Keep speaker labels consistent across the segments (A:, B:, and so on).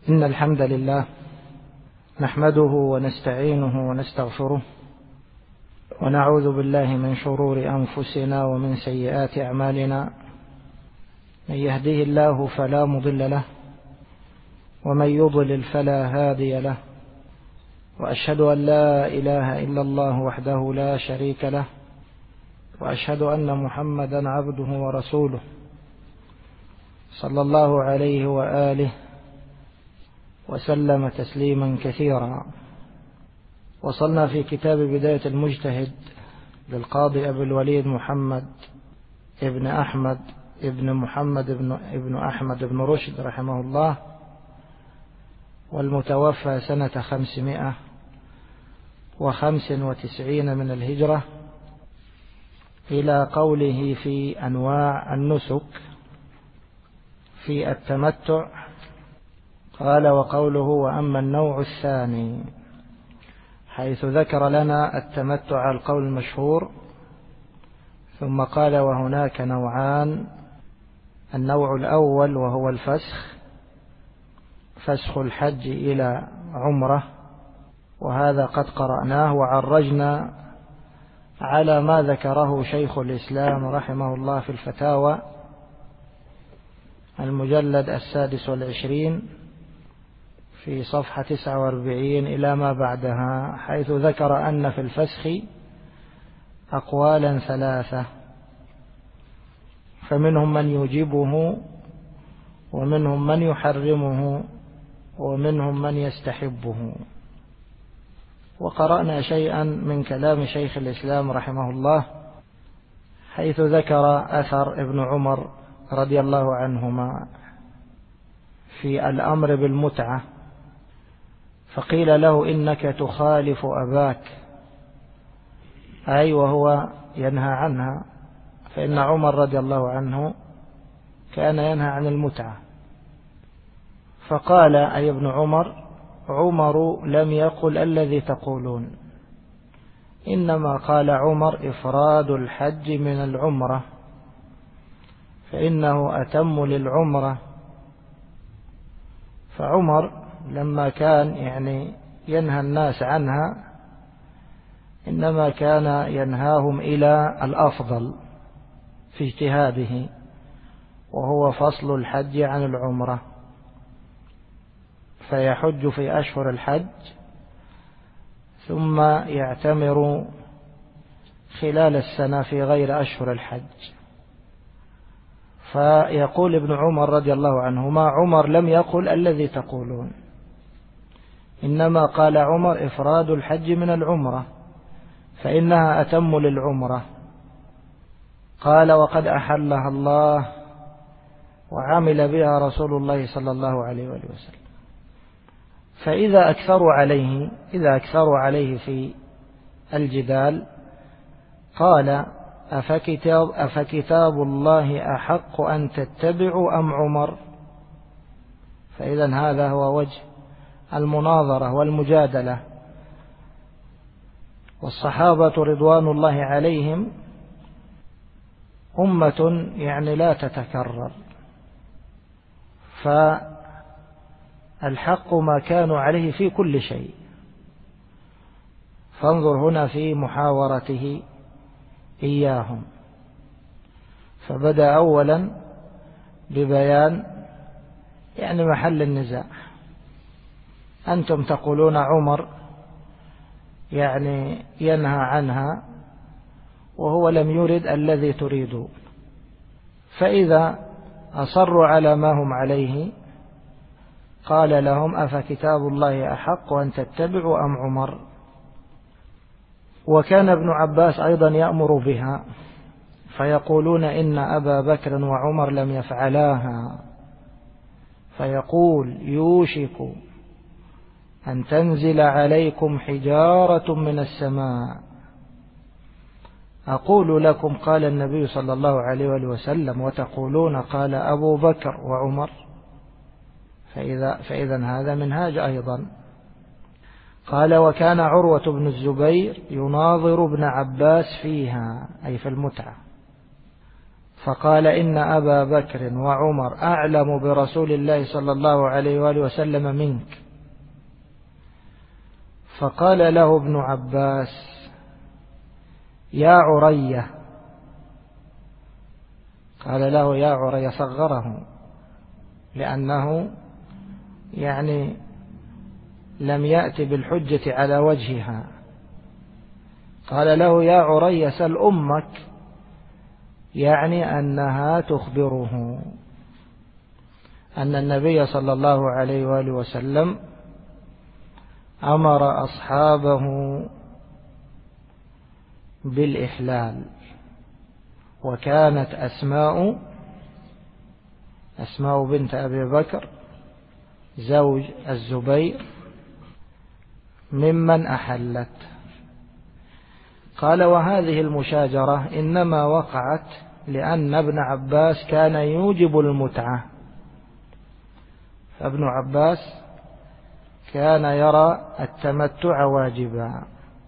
A: إن الحمد لله نحمده ونستعينه ونستغفره ونعوذ بالله من شرور أنفسنا ومن سيئات أعمالنا. من يهده الله فلا مضل له ومن يضلل فلا هادي له، وأشهد أن لا إله إلا الله وحده لا شريك له، وأشهد أن محمدا عبده ورسوله صلى الله عليه وآله وسلم تسليما كثيرا. وصلنا في كتاب بداية المجتهد للقاضي أبي الوليد محمد ابن أحمد ابن محمد ابن أحمد بن رشد رحمه الله، والمتوفى سنة 595 من الهجرة، إلى قوله في أنواع النسك في التمتع. قال: وقوله: وأما النوع الثاني، حيث ذكر لنا التمتع على القول المشهور، ثم قال: وهناك نوعان. النوع الأول وهو الفسخ، فسخ الحج إلى عمرة، وهذا قد قرأناه وعرجنا على ما ذكره شيخ الإسلام رحمه الله في الفتاوى المجلد 26 في صفحة 49 إلى ما بعدها، حيث ذكر أن في الفسخ أقوالا ثلاثة، فمنهم من يجيبه، ومنهم من يحرمه، ومنهم من يستحبه. وقرأنا شيئا من كلام شيخ الإسلام رحمه الله، حيث ذكر أثر ابن عمر رضي الله عنهما في الأمر بالمتعة، فقيل له: إنك تخالف أباك، أي وهو ينهى عنها، فإن عمر رضي الله عنه كان ينهى عن المتعة. فقال أي ابن عمر: عمر لم يقل الذي تقولون، إنما قال عمر: إفراد الحج من العمرة، فإنه أتم للعمرة. فعمر لما كان ينهى الناس عنها، إنما كان ينهاهم إلى الأفضل في اجتهاده، وهو فصل الحج عن العمرة، فيحج في أشهر الحج ثم يعتمر خلال السنة في غير أشهر الحج. فيقول ابن عمر رضي الله عنهما: عمر لم يقل الذي تقولون، إنما قال عمر: إفراد الحج من العمرة، فإنها أتم للعمرة. قال: وقد أحلها الله وعمل بها رسول الله صلى الله عليه وسلم. فإذا أكثروا عليه في الجدال، قال: أفكتاب الله أحق أن تتبعوا أم عمر؟ فإذا هذا هو وجه المناظرة والمجادلة. والصحابة رضوان الله عليهم أمة لا تتكرر، فالحق ما كانوا عليه في كل شيء. فانظر هنا في محاورته إياهم، فبدأ أولا ببيان محل النزاع. أنتم تقولون عمر ينهى عنها، وهو لم يرد الذي تريدون. فإذا أصروا على ما هم عليه، قال لهم: أفكتاب الله أحق أن تتبعوا أم عمر؟ وكان ابن عباس أيضا يأمر بها، فيقولون: إن أبا بكر وعمر لم يفعلاها. فيقول: يوشك أن تنزل عليكم حجارة من السماء. أقول لكم قال النبي صلى الله عليه وسلم، وتقولون قال أبو بكر وعمر. فإذا هذا منهاج أيضا. قال: وكان عروة بن الزبير يناظر ابن عباس فيها، أي في المتعة. فقال إن أبا بكر وعمر أعلم برسول الله صلى الله عليه وآله وسلم منك. فقال له ابن عباس يا عرية، قال له يا عرية، صغره لأنه يعني لم يأتي بالحجة على وجهها. قال له يا عرية سل أمك، يعني أنها تخبره أن النبي صلى الله عليه وآله وسلم أمر أصحابه بالإحلال، وكانت أسماء بنت أبي بكر زوج الزبير ممن أحلت. قال وهذه المشاجرة إنما وقعت لأن ابن عباس كان يوجب المتعة، فابن عباس كان يرى التمتع واجبا،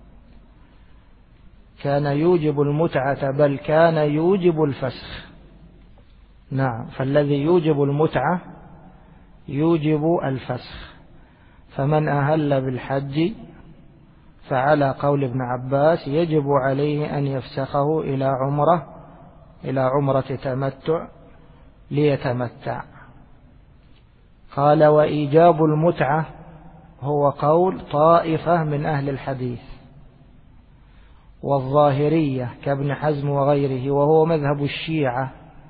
A: كان يوجب المتعة بل كان يوجب الفسخ. نعم، فالذي يوجب المتعة يوجب الفسخ. فمن أهل بالحج فعلى قول ابن عباس يجب عليه أن يفسخه إلى عمرة تمتع ليتمتع. قال وإيجاب المتعة هو قول طائفة من أهل الحديث والظاهرية كابن حزم وغيره، وهو مذهب الشيعة.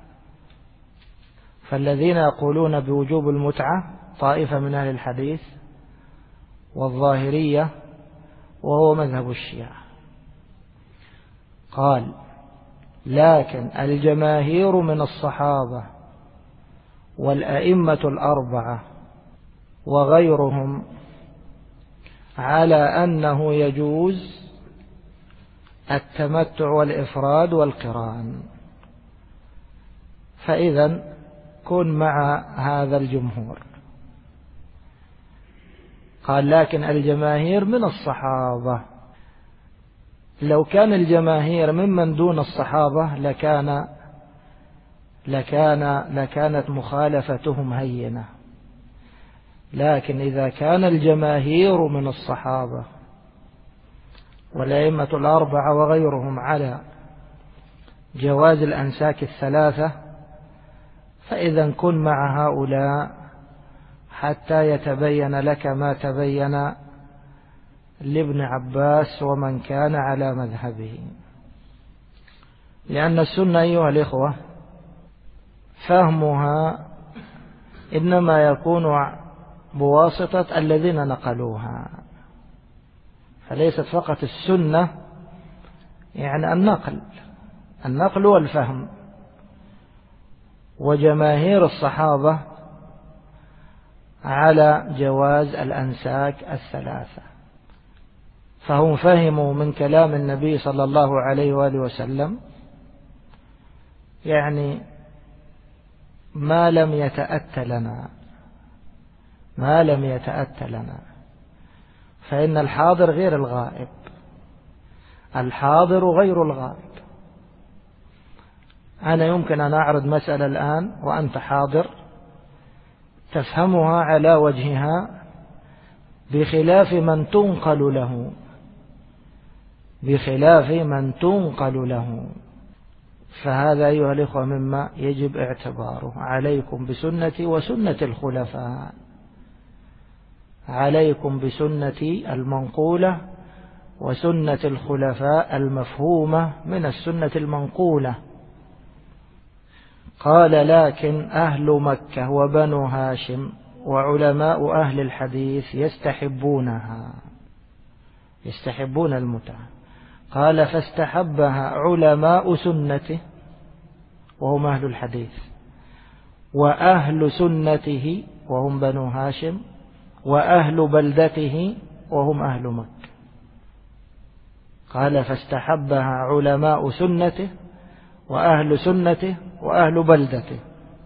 A: فالذين يقولون بوجوب المتعة طائفة من أهل الحديث والظاهرية، وهو مذهب الشيعة. قال لكن الجماهير من الصحابة والأئمة الأربعة وغيرهم على أنه يجوز التمتع والإفراد والقران، فإذا كن مع هذا الجمهور. قال لكن الجماهير من الصحابة، لو كان الجماهير ممن دون الصحابة لكانت مخالفتهم هينة، لكن إذا كان الجماهير من الصحابة والأئمة الأربعة وغيرهم على جواز الأنساك الثلاثة، فإذا كن مع هؤلاء حتى يتبين لك ما تبين لابن عباس ومن كان على مذهبه. لأن السنة أيها الإخوة فهمها إنما يكون بواسطة الذين نقلوها، فليست فقط السنة يعني النقل والفهم. وجماهير الصحابة على جواز الأنساك الثلاثة، فهم فهموا من كلام النبي صلى الله عليه وآله وسلم يعني ما لم يتأتى لنا، فإن الحاضر غير الغائب، الحاضر غير الغائب. أنا يمكن أن أعرض مسألة الآن وأنت حاضر تفهمها على وجهها بخلاف من تنقل له، فهذا أيها الإخوة مما يجب اعتباره. عليكم بسنتي وسنة الخلفاء، عليكم بسنتي المنقولة وسنة الخلفاء المفهومة من السنة المنقولة. قال لكن أهل مكة وبنو هاشم وعلماء أهل الحديث يستحبون المتعة. قال فاستحبها علماء سنته وهم أهل الحديث، وأهل سنته وهم بنو هاشم، وأهل بلدته وهم أهل مكة. قال فاستحبها علماء سنته وأهل سنته وأهل بلدته.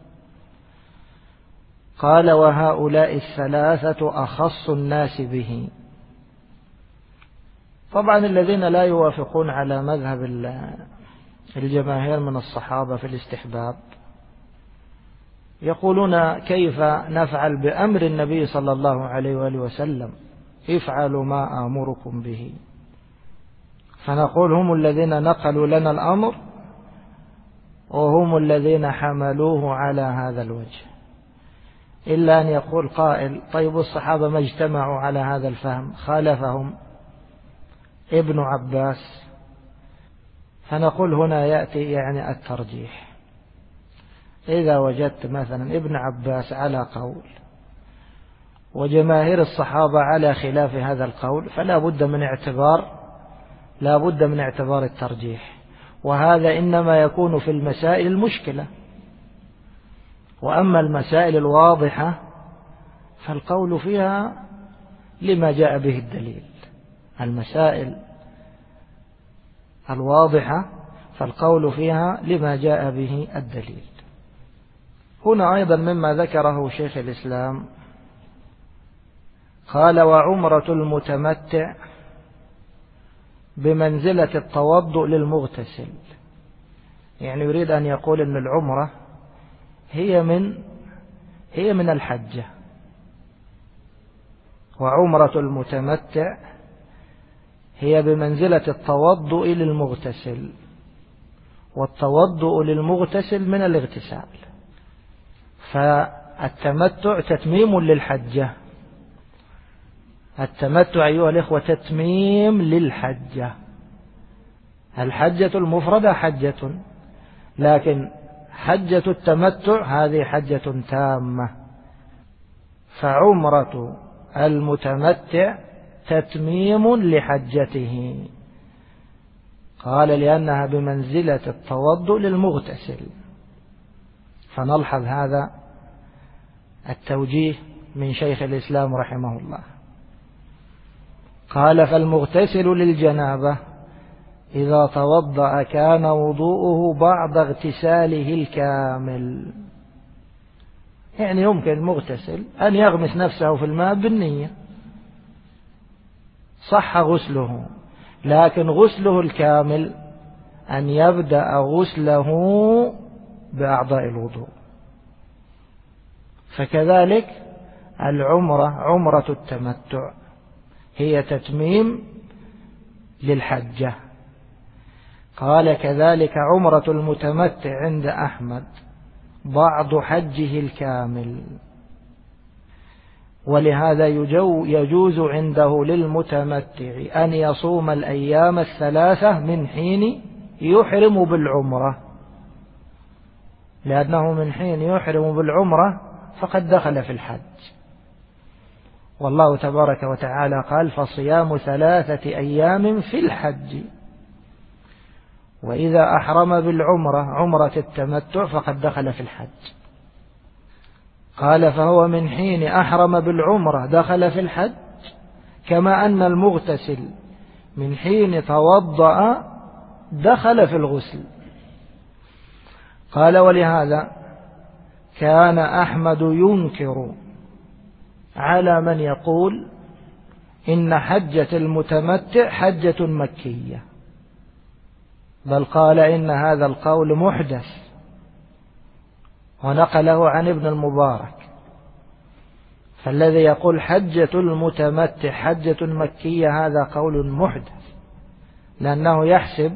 A: قال وهؤلاء الثلاثة أخص الناس به. طبعا الذين لا يوافقون على مذهب الجماهير من الصحابة في الاستحباب، يقولون كيف نفعل بأمر النبي صلى الله عليه وآله وسلم، افعلوا ما آمركم به. فنقول هم الذين نقلوا لنا الأمر وهم الذين حملوه على هذا الوجه. إلا أن يقول قائل طيب الصحابة ما اجتمعوا على هذا الفهم، خالفهم ابن عباس. فنقول هنا يأتي يعني الترجيح. إذا وجدت مثلا ابن عباس على قول وجماهير الصحابة على خلاف هذا القول، فلا بد من اعتبار الترجيح. وهذا إنما يكون في المسائل المشكلة. وأما المسائل الواضحة فالقول فيها لما جاء به الدليل. المسائل الواضحة فالقول فيها لما جاء به الدليل. هنا أيضا مما ذكره شيخ الإسلام قال: وعمرة المتمتع بمنزلة التوضؤ للمغتسل. يعني يريد أن يقول أن العمرة هي من الحجة، وعمرة المتمتع هي بمنزلة التوضؤ للمغتسل، والتوضؤ للمغتسل من الاغتسال. فالتمتع تتميم للحجة. التمتع أيها الإخوة تتميم للحجة. الحجة المفردة حجة، لكن حجة التمتع هذه حجة تامة. فعمرة المتمتع تتميم لحجته. قال لأنها بمنزلة التوضؤ للمغتسل. فنلحظ هذا التوجيه من شيخ الإسلام رحمه الله. قال: فالمغتسل للجنابة إذا توضأ كان وضوءه بعد اغتساله الكامل. يعني يمكن المغتسل أن يغمس نفسه في الماء بالنية، صح غسله، لكن غسله الكامل أن يبدأ غسله بأعضاء الوضوء. فكذلك عمرة التمتع هي تتميم للحجة. قال: كذلك عمرة المتمتع عند أحمد بعض حجه الكامل. ولهذا يجوز عنده للمتمتع أن يصوم الأيام الثلاثة من حين يحرم بالعمرة، لأنه من حين يحرم بالعمرة فقد دخل في الحج. والله تبارك وتعالى قال: فصيام 3 أيام في الحج. وإذا أحرم بالعمرة عمرة التمتع فقد دخل في الحج. قال: فهو من حين أحرم بالعمرة دخل في الحج، كما أن المغتسل من حين توضأ دخل في الغسل. قال: ولهذا كان أحمد ينكر على من يقول إن حجة المتمتع حجة مكية، بل قال إن هذا القول محدث، ونقله عن ابن المبارك. فالذي يقول حجة المتمتع حجة مكية هذا قول محدث، لأنه يحسب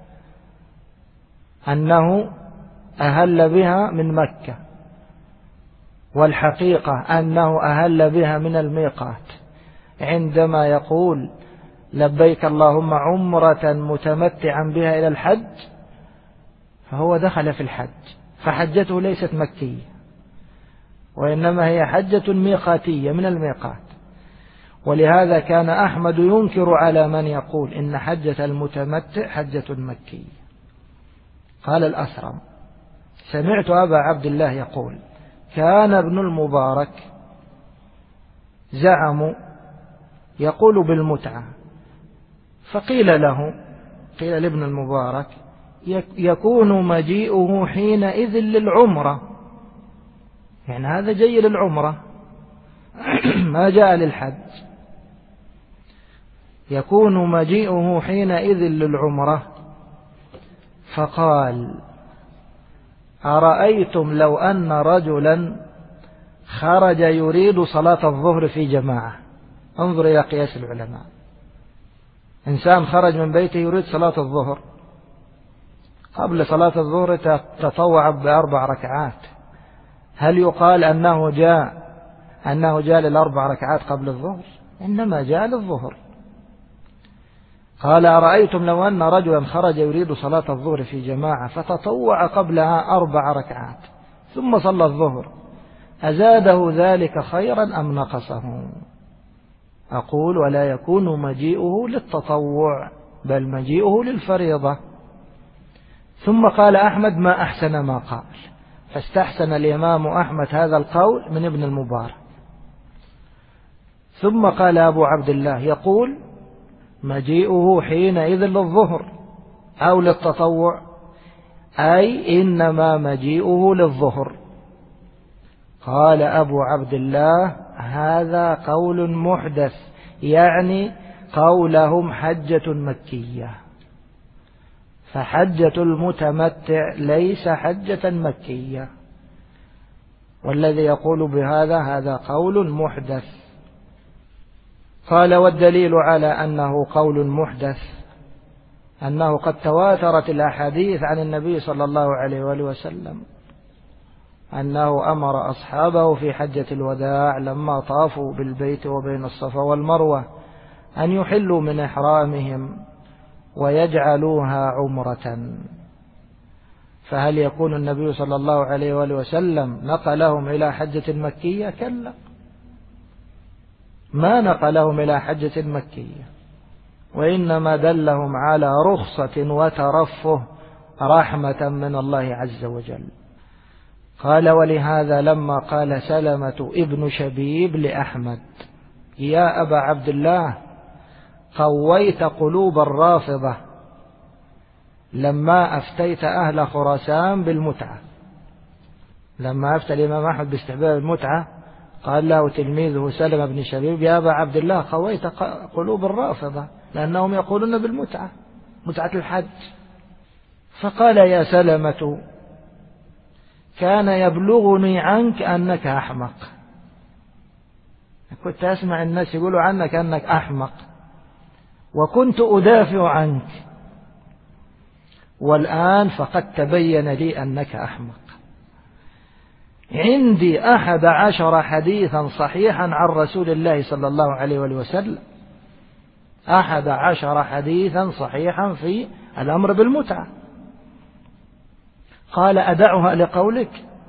A: أنه أهل بها من مكة، والحقيقة أنه أهل بها من الميقات. عندما يقول لبيك اللهم عمرة متمتعا بها إلى الحج فهو دخل في الحج، فحجته ليست مكية، وإنما هي حجة ميقاتية من الميقات. ولهذا كان أحمد ينكر على من يقول إن حجة المتمتع حجة مكية. قال الأثرم: سمعت أبا عبد الله يقول: كان ابن المبارك زعموا يقول بالمتعة، فقيل له، قيل لابن المبارك: يكون مجيئه حينئذ للعمرة، يعني هذا جاي للعمرة ما جاء للحج. يكون مجيئه حينئذ للعمرة، فقال: أرأيتم لو أن رجلا خرج يريد صلاة الظهر في جماعة. انظر إلى قياس العلماء. إنسان خرج من بيته يريد صلاة الظهر، قبل صلاة الظهر تطوع ب4 ركعات، هل يقال أنه جاء لل4 ركعات قبل الظهر؟ إنما جاء للظهر. قال: أرأيتم لو أن رجلا خرج يريد صلاة الظهر في جماعة فتطوع قبلها 4 ركعات ثم صلى الظهر، أزاده ذلك خيرا أم نقصه؟ أقول: ولا يكون مجيئه للتطوع بل مجيئه للفريضة. ثم قال أحمد: ما أحسن ما قال. فاستحسن الإمام أحمد هذا القول من ابن المبارك. ثم قال أبو عبد الله: يقول مجيئه حينئذ للظهر أو للتطوع، أي إنما مجيئه للظهر. قال أبو عبد الله: هذا قول محدث، يعني قولهم حجة مكية، فحجة المتمتع ليس حجة مكية، والذي يقول بهذا هذا قول محدث. قال: والدليل على أنه قول محدث أنه قد تواترت الأحاديث عن النبي صلى الله عليه وآله وسلم أنه أمر أصحابه في حجة الوداع لما طافوا بالبيت وبين الصفا والمروة أن يحلوا من إحرامهم ويجعلوها عمرة. فهل يكون النبي صلى الله عليه وآله وسلم نقلهم إلى حجة مكية؟ كلا، ما نقلهم إلى حجة مكية، وإنما دلهم على رخصة وترفه رحمة من الله عز وجل. قال: ولهذا لما قال سلمة ابن شبيب لأحمد: يا أبا عبد الله، قويت قلوب الرافضة لما أفتيت أهل خراسان بالمتعة. لما أفتى الإمام أحمد باستحباب المتعة قال له تلميذه سلمة بن شبيب: يا أبا عبد الله، قويت قلوب الرافضة لأنهم يقولون بالمتعة، متعة الحج. فقال: يا سلمة، كان يبلغني عنك أنك أحمق. كنت أسمع الناس يقولوا عنك أنك أحمق، وكنت أدافع عنك، والآن فقد تبين لي أنك أحمق. عندي 11 حديثا صحيحا عن رسول الله صلى الله عليه وسلم، 11 حديثا صحيحا في الأمر بالمتعة. قال: أدعها لقولك؟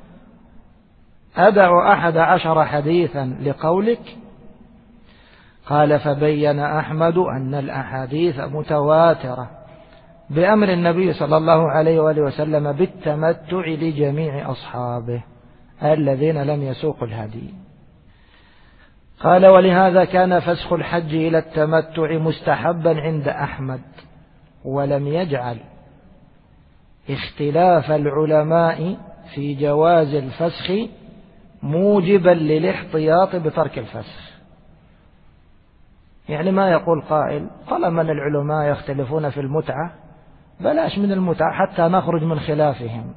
A: أدع 11 حديثا لقولك؟ قال: فبين أحمد أن الأحاديث متواترة بأمر النبي صلى الله عليه وآله وسلم بالتمتع لجميع أصحابه الذين لم يسوقوا الهدي. قال: ولهذا كان فسخ الحج إلى التمتع مستحبا عند أحمد، ولم يجعل اختلاف العلماء في جواز الفسخ موجبا للاحتياط بترك الفسخ. يعني ما يقول قائل: طالما العلماء يختلفون في المتعة بلاش من المتعة حتى نخرج من خلافهم.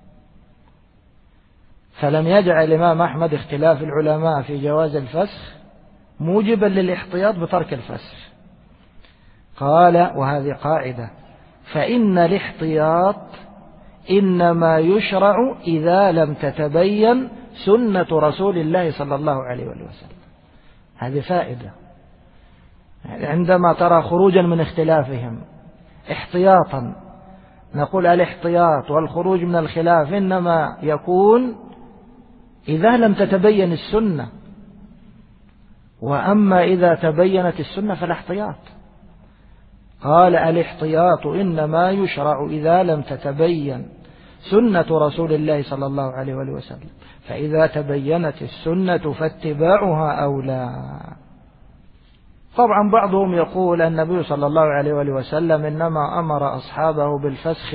A: فلم يجعل الإمام أحمد اختلاف العلماء في جواز الفسخ موجبا للاحتياط بترك الفسخ. قال: وهذه قاعدة: فإن الاحتياط إنما يشرع إذا لم تتبين سنة رسول الله صلى الله عليه وسلم. هذه فائدة. عندما ترى خروجا من اختلافهم احتياطا، نقول الاحتياط والخروج من الخلاف إنما يكون إذا لم تتبين السنة، وأما إذا تبينت السنة فلا احتياط. قال: الاحتياط إنما يشرع إذا لم تتبين سنة رسول الله صلى الله عليه وسلم، فإذا تبينت السنة فاتباعها أولى. طبعا بعضهم يقول النبي صلى الله عليه وسلم إنما أمر أصحابه بالفسخ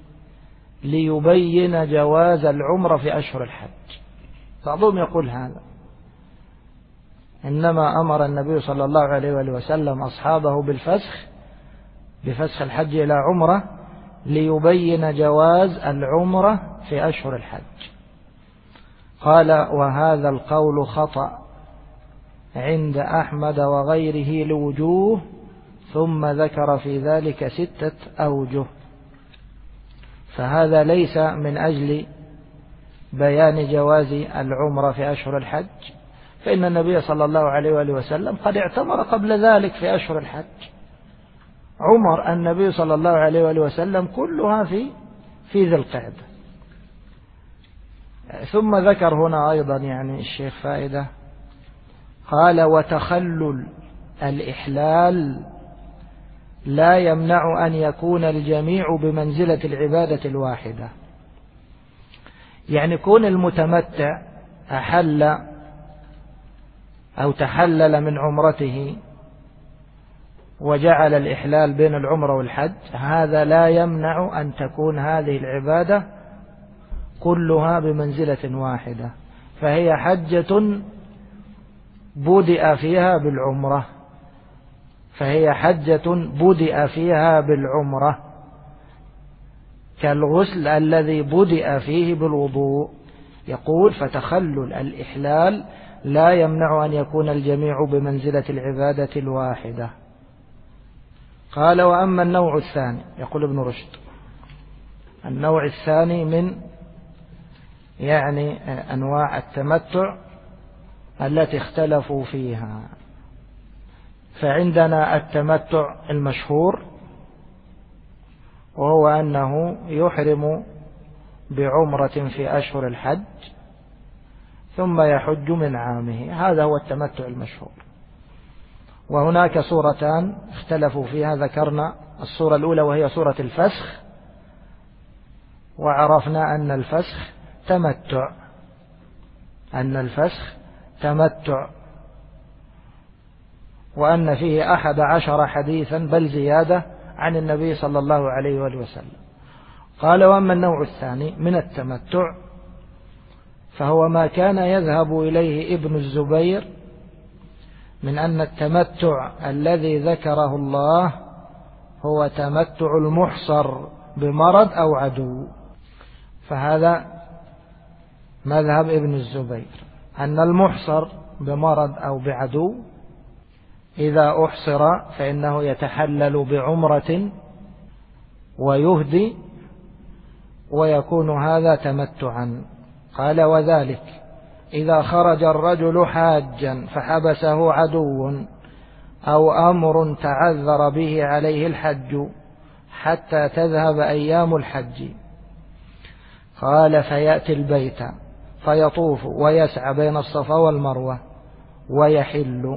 A: ليبين جواز العمرة في أشهر الحج. بعضهم يقول هذا، إنما أمر النبي صلى الله عليه وسلم أصحابه بفسخ الحج إلى عمرة ليبين جواز العمرة في أشهر الحج. قال وهذا القول خطأ عند أحمد وغيره لوجوه، ثم ذكر في ذلك 6 أوجه. فهذا ليس من أجل بيان جواز العمرة في أشهر الحج، فإن النبي صلى الله عليه وآله وسلم قد اعتمر قبل ذلك في أشهر الحج. عمر النبي صلى الله عليه وآله وسلم كلها في ذي القعدة. ثم ذكر هنا أيضا يعني الشيخ فائدة، قال وتخلل الإحلال لا يمنع أن يكون الجميع بمنزلة العبادة الواحدة. يعني كون المتمتع أحل أو تحلل من عمرته وجعل الإحلال بين العمرة والحج، هذا لا يمنع أن تكون هذه العبادة كلها بمنزلة واحدة، فهي حجة بدأ فيها بالعمرة، فهي حجة بدأ فيها بالعمرة، كالغسل الذي بدأ فيه بالوضوء. يقول فتخلل الإحلال لا يمنع أن يكون الجميع بمنزلة العبادة الواحدة. قال وأما النوع الثاني، يقول ابن رشد، النوع الثاني من يعني أنواع التمتع التي اختلفوا فيها، فعندنا التمتع المشهور، وهو أنه يحرم بعمرة في أشهر الحج ثم يحج من عامه، هذا هو التمتع المشهور. وهناك صورتان اختلفوا فيها، ذكرنا الصورة الأولى وهي صورة الفسخ، وعرفنا أن الفسخ تمتع، أن الفسخ تمتع، وأن فيه 11 حديثا بل زيادة عن النبي صلى الله عليه وآله وسلم. قال وأما النوع الثاني من التمتع فهو ما كان يذهب إليه ابن الزبير من أن التمتع الذي ذكره الله هو تمتع المحصر بمرض أو عدو. فهذا مذهب ابن الزبير، أن المحصر بمرض أو بعدو إذا أحصر فإنه يتحلل بعمرة ويهدي ويكون هذا تمتعا. قال وذلك إذا خرج الرجل حاجا فحبسه عدو أو أمر تعذر به عليه الحج حتى تذهب أيام الحج. قال فيأتي البيت فيطوف ويسعى بين الصفا والمروة ويحل،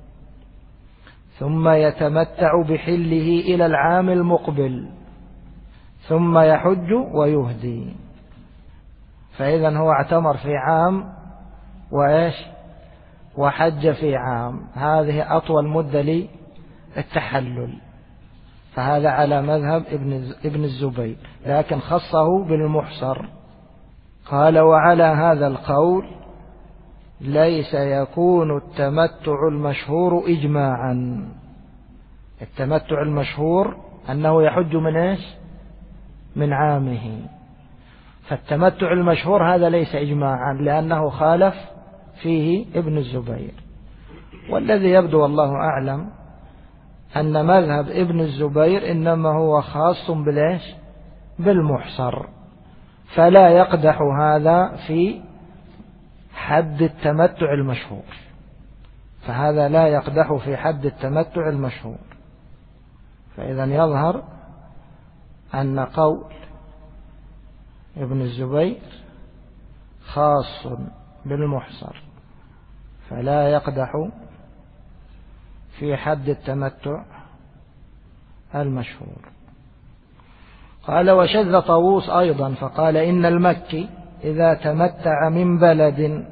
A: ثم يتمتع بحله إلى العام المقبل، ثم يحج ويهدي. فإذا هو اعتمر في عام وإيش وحج في عام، هذه أطول مدة للتحلل، فهذا على مذهب ابن الزبير، لكن خصه بالمحصر. قال وعلى هذا القول ليس يكون التمتع المشهور إجماعا. التمتع المشهور أنه يحج من إيش من عامه، فالتمتع المشهور هذا ليس إجماعا لأنه خالف فيه ابن الزبير. والذي يبدو والله أعلم أن مذهب ابن الزبير إنما هو خاص بالإيش بالمحصر، فلا يقدح هذا في حد التمتع المشهور، فهذا لا يقدح في حد التمتع المشهور. فإذا يظهر أن قول ابن الزبير خاص بالمحصر، فلا يقدح في حد التمتع المشهور. قال وشذ طاووس أيضا فقال إن المكي إذا تمتع من بلد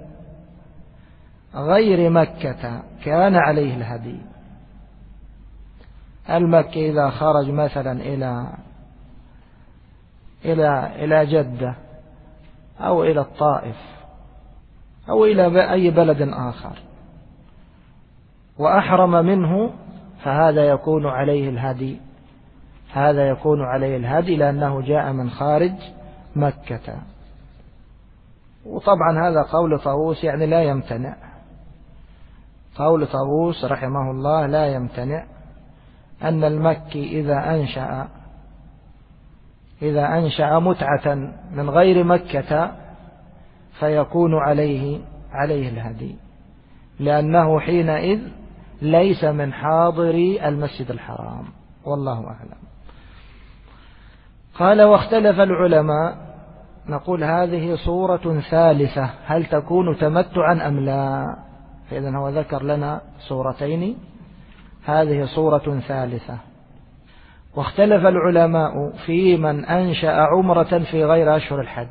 A: غير مكة كان عليه الهدي. المكي إذا خرج مثلا إلى جدة أو إلى الطائف أو إلى أي بلد آخر وأحرم منه، فهذا يكون عليه الهدي هذا يكون عليه الهدي لأنه جاء من خارج مكة. وطبعا هذا قول طاووس يعني لا يمتنع، قول طاووس رحمه الله لا يمتنع أن المكي إذا أنشأ متعة من غير مكة فيكون عليه الهدي، لأنه حينئذ ليس من حاضري المسجد الحرام، والله أعلم. قال واختلف العلماء، نقول هذه صورة ثالثة، هل تكون تمتعا أم لا؟ فإذن هو ذكر لنا صورتين، هذه صورة ثالثة. واختلف العلماء في من أنشأ عمرة في غير أشهر الحج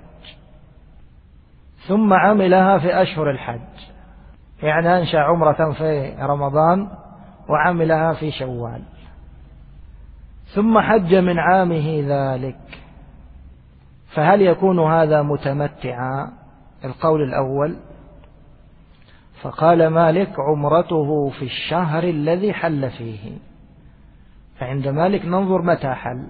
A: ثم عملها في أشهر الحج، يعني أنشأ عمرة في رمضان وعملها في شوال ثم حج من عامه ذلك، فهل يكون هذا متمتعا؟ القول الأول، فقال مالك عمرته في الشهر الذي حل فيه، فعند مالك ننظر متى حل،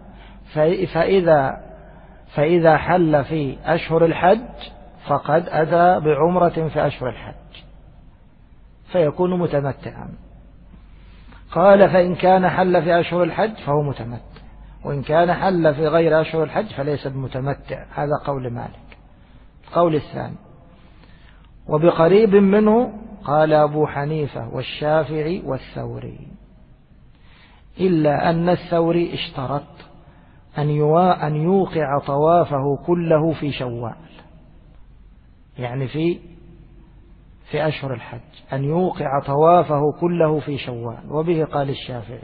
A: فإذا حل في أشهر الحج فقد أتى بعمرة في أشهر الحج فيكون متمتعا. قال فإن كان حل في أشهر الحج فهو متمتع، وإن كان حل في غير أشهر الحج فليس بمتمتع. هذا قول مالك. القول الثاني وبقريب منه قال أبو حنيفة والشافعي والثوري، إلا أن الثوري اشترط أن يوقع طوافه كله في شوال، يعني في أشهر الحج، أن يوقع طوافه كله في شوال، وبه قال الشافعي.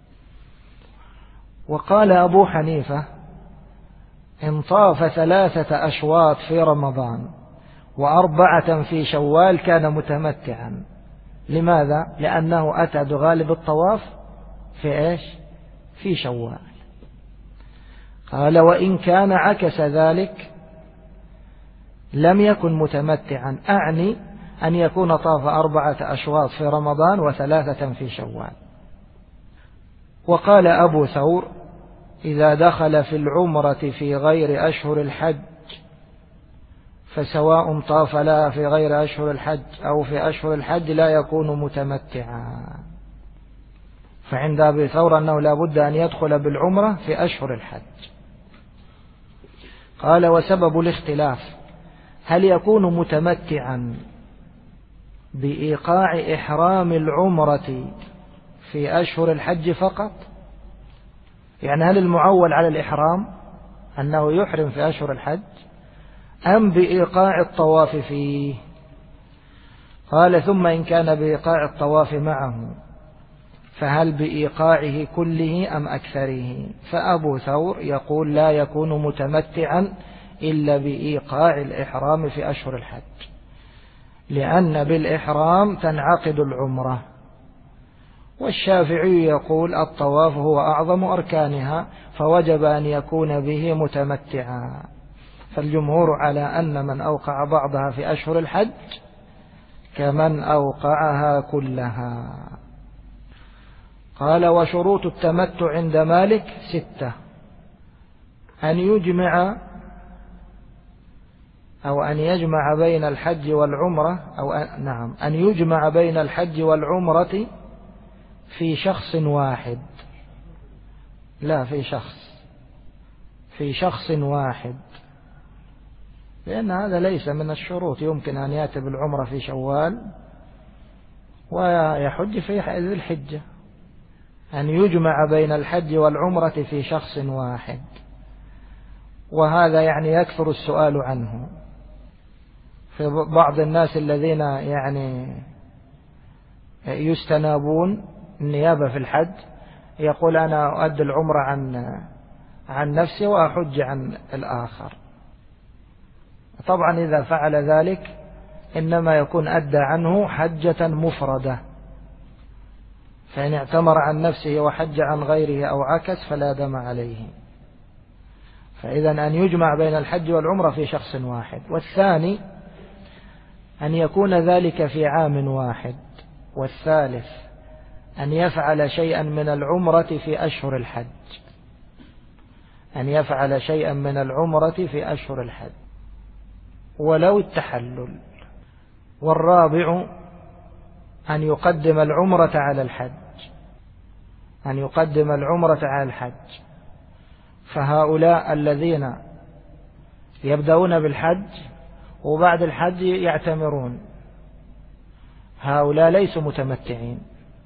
A: وقال أبو حنيفة إن طاف 3 أشواط في رمضان و4 في شوال كان متمتعا. لماذا؟ لأنه أتى بغالب الطواف في شوال. قال وإن كان عكس ذلك لم يكن متمتعا، أعني أن يكون طاف 4 أشواط في رمضان و3 في شوال. وقال أبو ثور إذا دخل في العمرة في غير أشهر الحج فسواء طاف لها في غير أشهر الحج أو في أشهر الحج لا يكون متمتعا. فعند أبي ثور أنه لا بد أن يدخل بالعمرة في أشهر الحج. قال وسبب الاختلاف هل يكون متمتعا بإيقاع إحرام العمرة في أشهر الحج فقط، يعني هل المعول على الإحرام أنه يحرم في أشهر الحج، أم بإيقاع الطواف فيه؟ قال ثم إن كان بإيقاع الطواف معه فهل بإيقاعه كله أم أكثره؟ فأبو ثور يقول لا يكون متمتعا إلا بإيقاع الإحرام في أشهر الحج، لأن بالإحرام تنعقد العمرة. والشافعي يقول الطواف هو أعظم أركانها فوجب أن يكون به متمتعا. فالجمهور على أن من أوقع بعضها في أشهر الحج كمن أوقعها كلها. قال وشروط التمتع عند مالك 6: أن يجمع بين الحج والعمرة أن يجمع بين الحج والعمرة في شخص واحد، لا في شخص واحد، لأن هذا ليس من الشروط. يمكن أن يأتي بالعمرة في شوال ويحج في ذي الحجة. أن يجمع بين الحج والعمرة في شخص واحد، وهذا يعني يكثر السؤال عنه في بعض الناس الذين يعني يستنابون النيابة في الحج، يقول أنا أؤدي العمرة عن نفسي وأحج عن الآخر. طبعا إذا فعل ذلك إنما يكون أدى عنه حجة مفردة، فإن اعتمر عن نفسه وحج عن غيره أو عكس فلا دم عليه. فإذا أن يجمع بين الحج والعمرة في شخص واحد. والثاني أن يكون ذلك في عام واحد. والثالث أن يفعل شيئا من العمرة في أشهر الحج. أن يفعل شيئا من العمرة في أشهر الحج ولو التحلل. والرابع أن يقدم العمرة على الحج، أن يقدم العمرة على الحج. فهؤلاء الذين يبدأون بالحج وبعد الحج يعتمرون، هؤلاء ليسوا متمتعين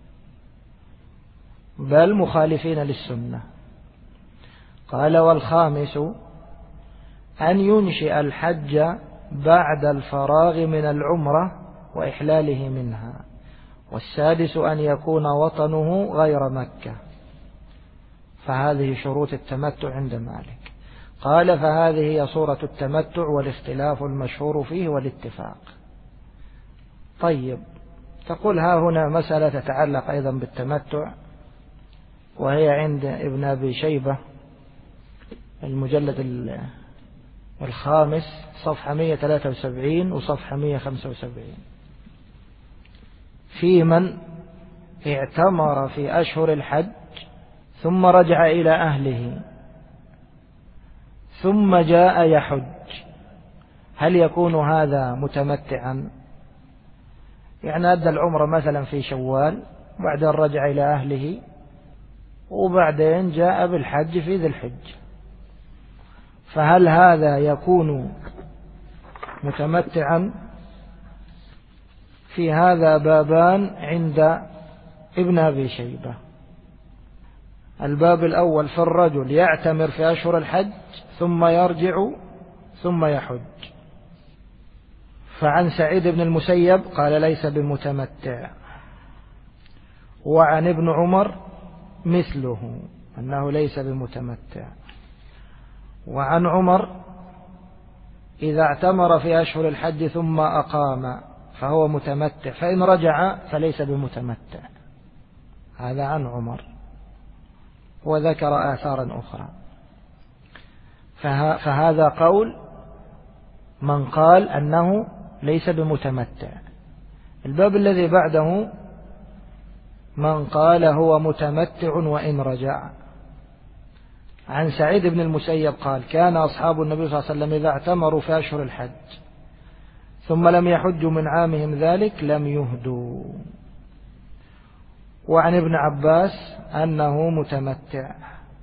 A: بل مخالفين للسنة. قال: والخامس أن ينشئ الحج بعد الفراغ من العمرة وإحلاله منها. والسادس أن يكون وطنه غير مكة. فهذه شروط التمتع عند مالك. قال: فهذه هي صورة التمتع والاختلاف المشهور فيه والاتفاق. طيب، تقول ها هنا مسألة تتعلق أيضا بالتمتع، وهي عند ابن أبي شيبة المجلد الخامس صفحة 173 وصفحة 175: في من اعتمر في أشهر الحج ثم رجع إلى أهله ثم جاء يحج، هل يكون هذا متمتعا؟ يعني أدى العمرة مثلا في شوال، بعدين رجع إلى أهله، وبعدين جاء بالحج في ذي الحج، فهل هذا يكون متمتعا؟ في هذا بابان عند ابن أبي شيبة. الباب الأول في الرجل يعتمر في أشهر الحج ثم يرجع ثم يحج. فعن سعيد بن المسيب قال: ليس بمتمتع. وعن ابن عمر مثله أنه ليس بمتمتع. وعن عمر: إذا اعتمر في أشهر الحج ثم أقام فهو متمتع، فإن رجع فليس بمتمتع. هذا عن عمر. وذكر آثارا أخرى. فهذا قول من قال أنه ليس بمتمتع. الباب الذي بعده من قال هو متمتع وإن رجع. عن سعيد بن المسيب قال: كان أصحاب النبي صلى الله عليه وسلم إذا اعتمروا في أشهر الحج ثم لم يحجوا من عامهم ذلك لم يهدوا. وعن ابن عباس أنه متمتع،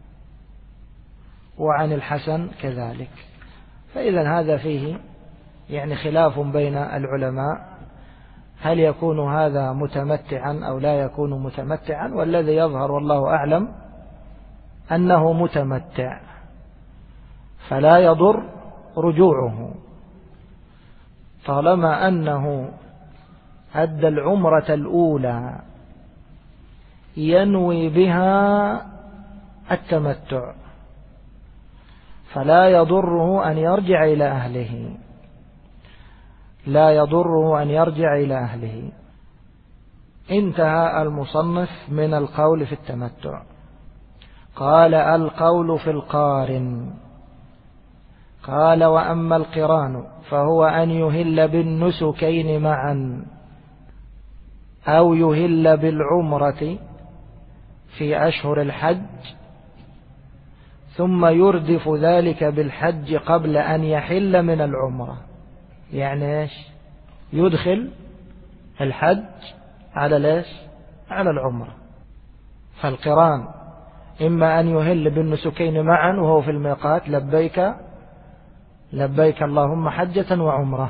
A: وعن الحسن كذلك. فإذا هذا فيه يعني خلاف بين العلماء، هل يكون هذا متمتعا أو لا يكون متمتعا؟ والذي يظهر والله أعلم أنه متمتع، فلا يضر رجوعه طالما أنه أدى العمرة الأولى ينوي بها التمتع، فلا يضره أن يرجع إلى أهله، لا يضره أن يرجع إلى أهله. انتهى المصنف من القول في التمتع. قال: القول في القارن. قال: وأما القران فهو أن يهل بالنسكين معا أو يهل بالعمرة في أشهر الحج ثم يردف ذلك بالحج قبل أن يحل من العمرة. يعني إيش؟ يدخل الحج على ليش؟ على العمرة. فالقران إما أن يهل بالنسكين معا وهو في الميقات لبيك لبيك اللهم حجة وعمرة،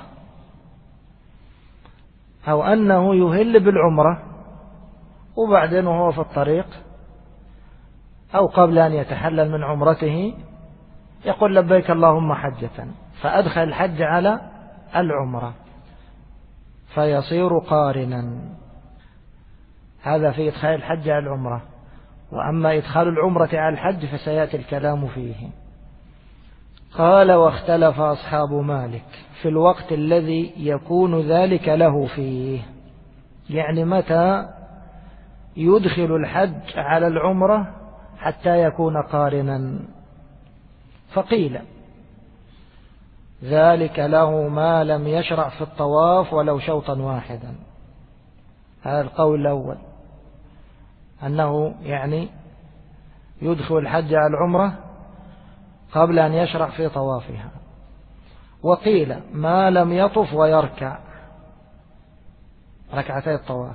A: أو أنه يهل بالعمرة وبعدين وهو في الطريق أو قبل أن يتحلل من عمرته يقول لبيك اللهم حجة، فأدخل الحج على العمرة فيصير قارنا. هذا في إدخال الحج على العمرة. وأما إدخال العمرة على الحج فسيأتي الكلام فيه. قال: واختلف أصحاب مالك في الوقت الذي يكون ذلك له فيه، يعني متى يدخل الحج على العمرة حتى يكون قارنا. فقيل: ذلك له ما لم يشرع في الطواف ولو شوطا واحدا. هذا القول الأول، أنه يعني يدخل الحج على العمرة قبل أن يشرع في طوافها. وقيل ما لم يطف ويركع ركعتي الطواف،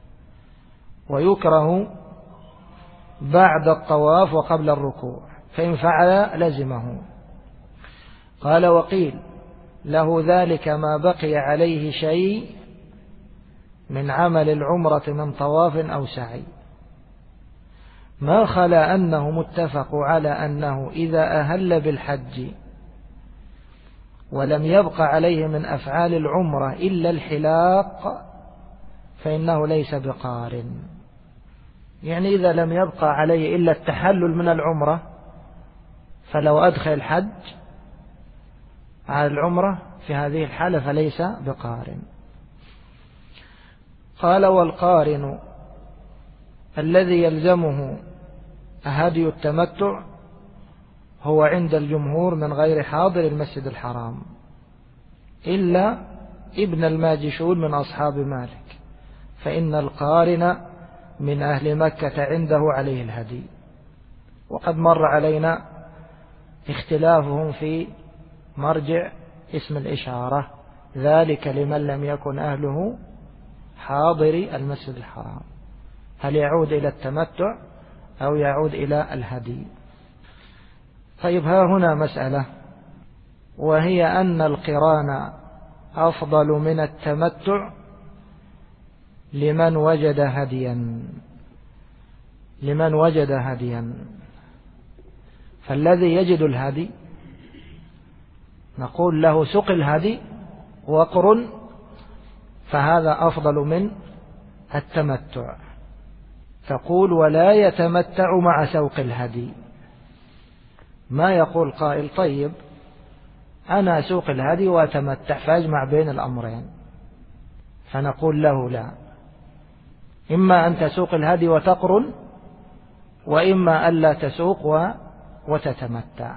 A: ويكره بعد الطواف وقبل الركوع، فإن فعل لزمه. قال وقيل له ذلك ما بقي عليه شيء من عمل العمرة من طواف أو سعي، ما خلا أنه متفق على أنه إذا أهل بالحج ولم يبق عليه من أفعال العمرة إلا الحلاق فإنه ليس بقارن. يعني إذا لم يبق عليه إلا التحلل من العمرة، فلو أدخل الحج على العمرة في هذه الحالة فليس بقارن. قال والقارن الذي يلزمه هدي التمتع هو عند الجمهور من غير حاضر المسجد الحرام إلا ابن الماجشون من أصحاب مالك، فإن القارن من أهل مكة عنده عليه الهدي. وقد مر علينا اختلافهم في مرجع اسم الإشارة، ذلك لمن لم يكن أهله حاضر المسجد الحرام، هل يعود إلى التمتع أو يعود إلى الهدي. طيب ها هنا مسألة، وهي أن القران أفضل من التمتع لمن وجد هديا. فالذي يجد الهدي نقول له سق الهدي وقرن، فهذا أفضل من التمتع. تقول ولا يتمتع مع سوق الهدي. ما يقول قائل طيب أنا أسوق الهدي وأتمتع فأجمع بين الأمرين، فنقول له لا، إما أن تسوق الهدي وتقرن، وإما ألا تسوق وتتمتع.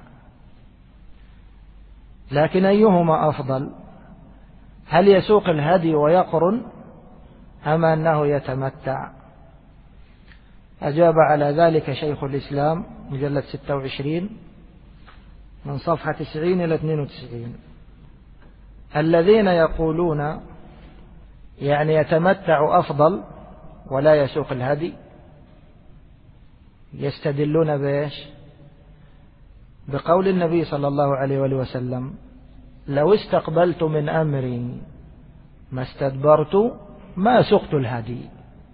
A: لكن أيهما أفضل؟ هل يسوق الهدي ويقرن أم أنه يتمتع؟ أجاب على ذلك شيخ الإسلام مجلد 26 من صفحة 90 إلى 92. الذين يقولون يعني يتمتع أفضل ولا يسوق الهدي يستدلون بإيش؟ بقول النبي صلى الله عليه وآله وسلم لو استقبلت من أمري ما استدبرت ما سقت الهدي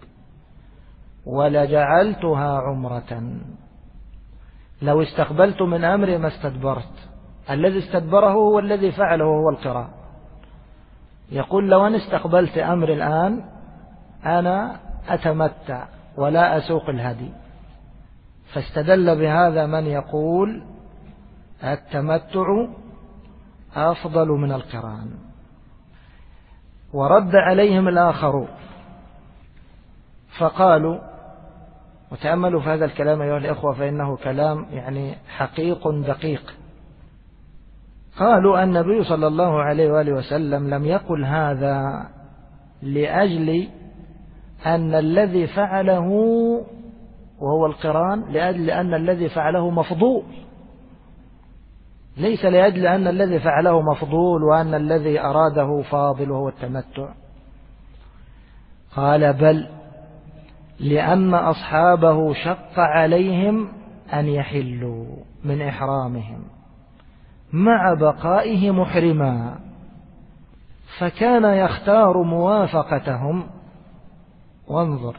A: ولجعلتها عمرة. لو استقبلت من أمري ما استدبرت، الذي استدبره هو الذي فعله هو القران. يقول لو أنا استقبلت أمر الآن أنا أتمتع ولا أسوق الهدي، فاستدل بهذا من يقول التمتع أفضل من القران. ورد عليهم الآخرون فقالوا، وتأملوا في هذا الكلام أيها الإخوة فإنه كلام يعني حقيق دقيق، قالوا النبي صلى الله عليه وآله وسلم لم يقل هذا لأجل أن الذي فعله وهو القران لأجل أن الذي فعله مفضول، ليس لأجل أن الذي فعله مفضول وأن الذي أراده فاضل وهو التمتع. قال بل لأن أصحابه شق عليهم أن يحلوا من إحرامهم مع بقائه محرما، فكان يختار موافقتهم، وانظر،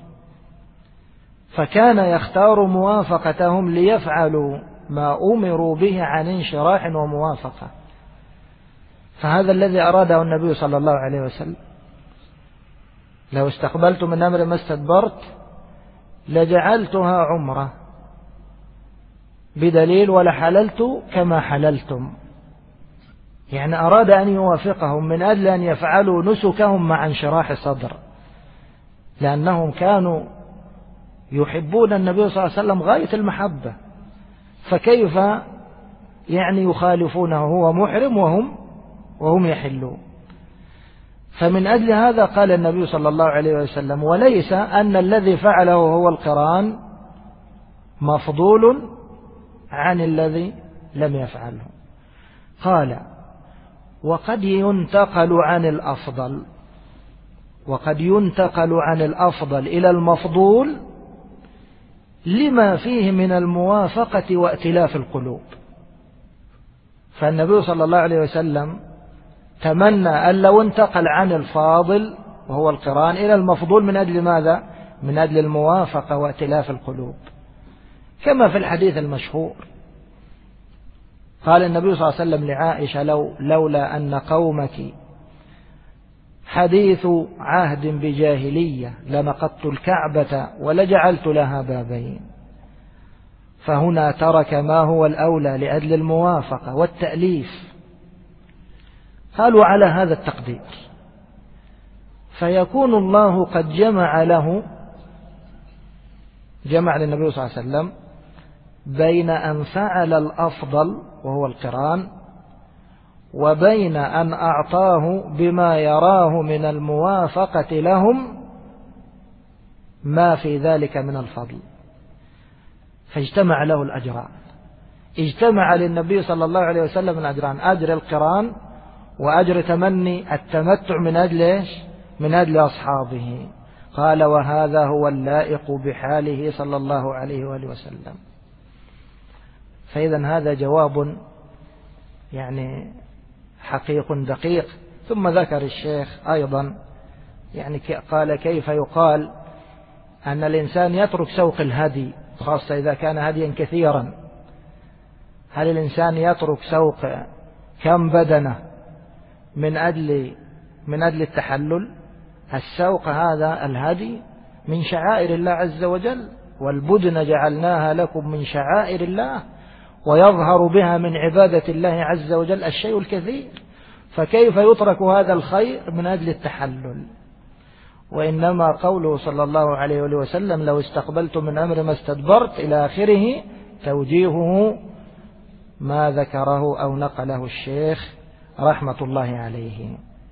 A: فكان يختار موافقتهم ليفعلوا ما أمروا به عن انشراح وموافقة. فهذا الذي أراده النبي صلى الله عليه وسلم، لو استقبلت من أمر ما استدبرت لجعلتها عمرة، بدليل ولحللت كما حللتم. يعني أراد أن يوافقهم من أجل أن يفعلوا نسكهم مع انشراح صدر، لأنهم كانوا يحبون النبي صلى الله عليه وسلم غاية المحبة، فكيف يعني يخالفونه هو محرم وهم يحلون. فمن أجل هذا قال النبي صلى الله عليه وسلم وليس أن الذي فعله هو القران مفضول عن الذي لم يفعله. قال وقد ينتقل عن الأفضل إلى المفضول لما فيه من الموافقة وائتلاف القلوب. فالنبي صلى الله عليه وسلم تمنى أن لو انتقل عن الفاضل وهو القران إلى المفضول من أجل ماذا؟ من أجل الموافقة وائتلاف القلوب، كما في الحديث المشهور قال النبي صلى الله عليه وسلم لعائشة لولا أن قومك حديث عهد بجاهلية لنقضت الكعبة ولجعلت لها بابين. فهنا ترك ما هو الأولى لأجل الموافقة والتأليف. قالوا على هذا التقدير فيكون الله قد جمع للنبي صلى الله عليه وسلم بين أن فعل الأفضل وهو القران وبين أن أعطاه بما يراه من الموافقة لهم ما في ذلك من الفضل، فاجتمع له الأجران. اجتمع للنبي صلى الله عليه وسلم الأجران، أجر القران وأجر تمني التمتع من أجل إيش؟ من أجل أصحابه. قال وهذا هو اللائق بحاله صلى الله عليه وآله وسلم. فإذا هذا جواب يعني حقيق دقيق. ثم ذكر الشيخ أيضا يعني قال كيف يقال أن الإنسان يترك سوق الهدي خاصة إذا كان هديا كثيرا؟ هل الإنسان يترك سوق كم بدنة من أجل التحلل؟ السوق هذا الهدي من شعائر الله عز وجل، والبدن جعلناها لكم من شعائر الله، ويظهر بها من عبادة الله عز وجل الشيء الكثير، فكيف يترك هذا الخير من أجل التحلل؟ وإنما قوله صلى الله عليه وسلم لو استقبلت من أمر ما استدبرت إلى آخره توجيهه ما ذكره أو نقله الشيخ رحمة الله عليه.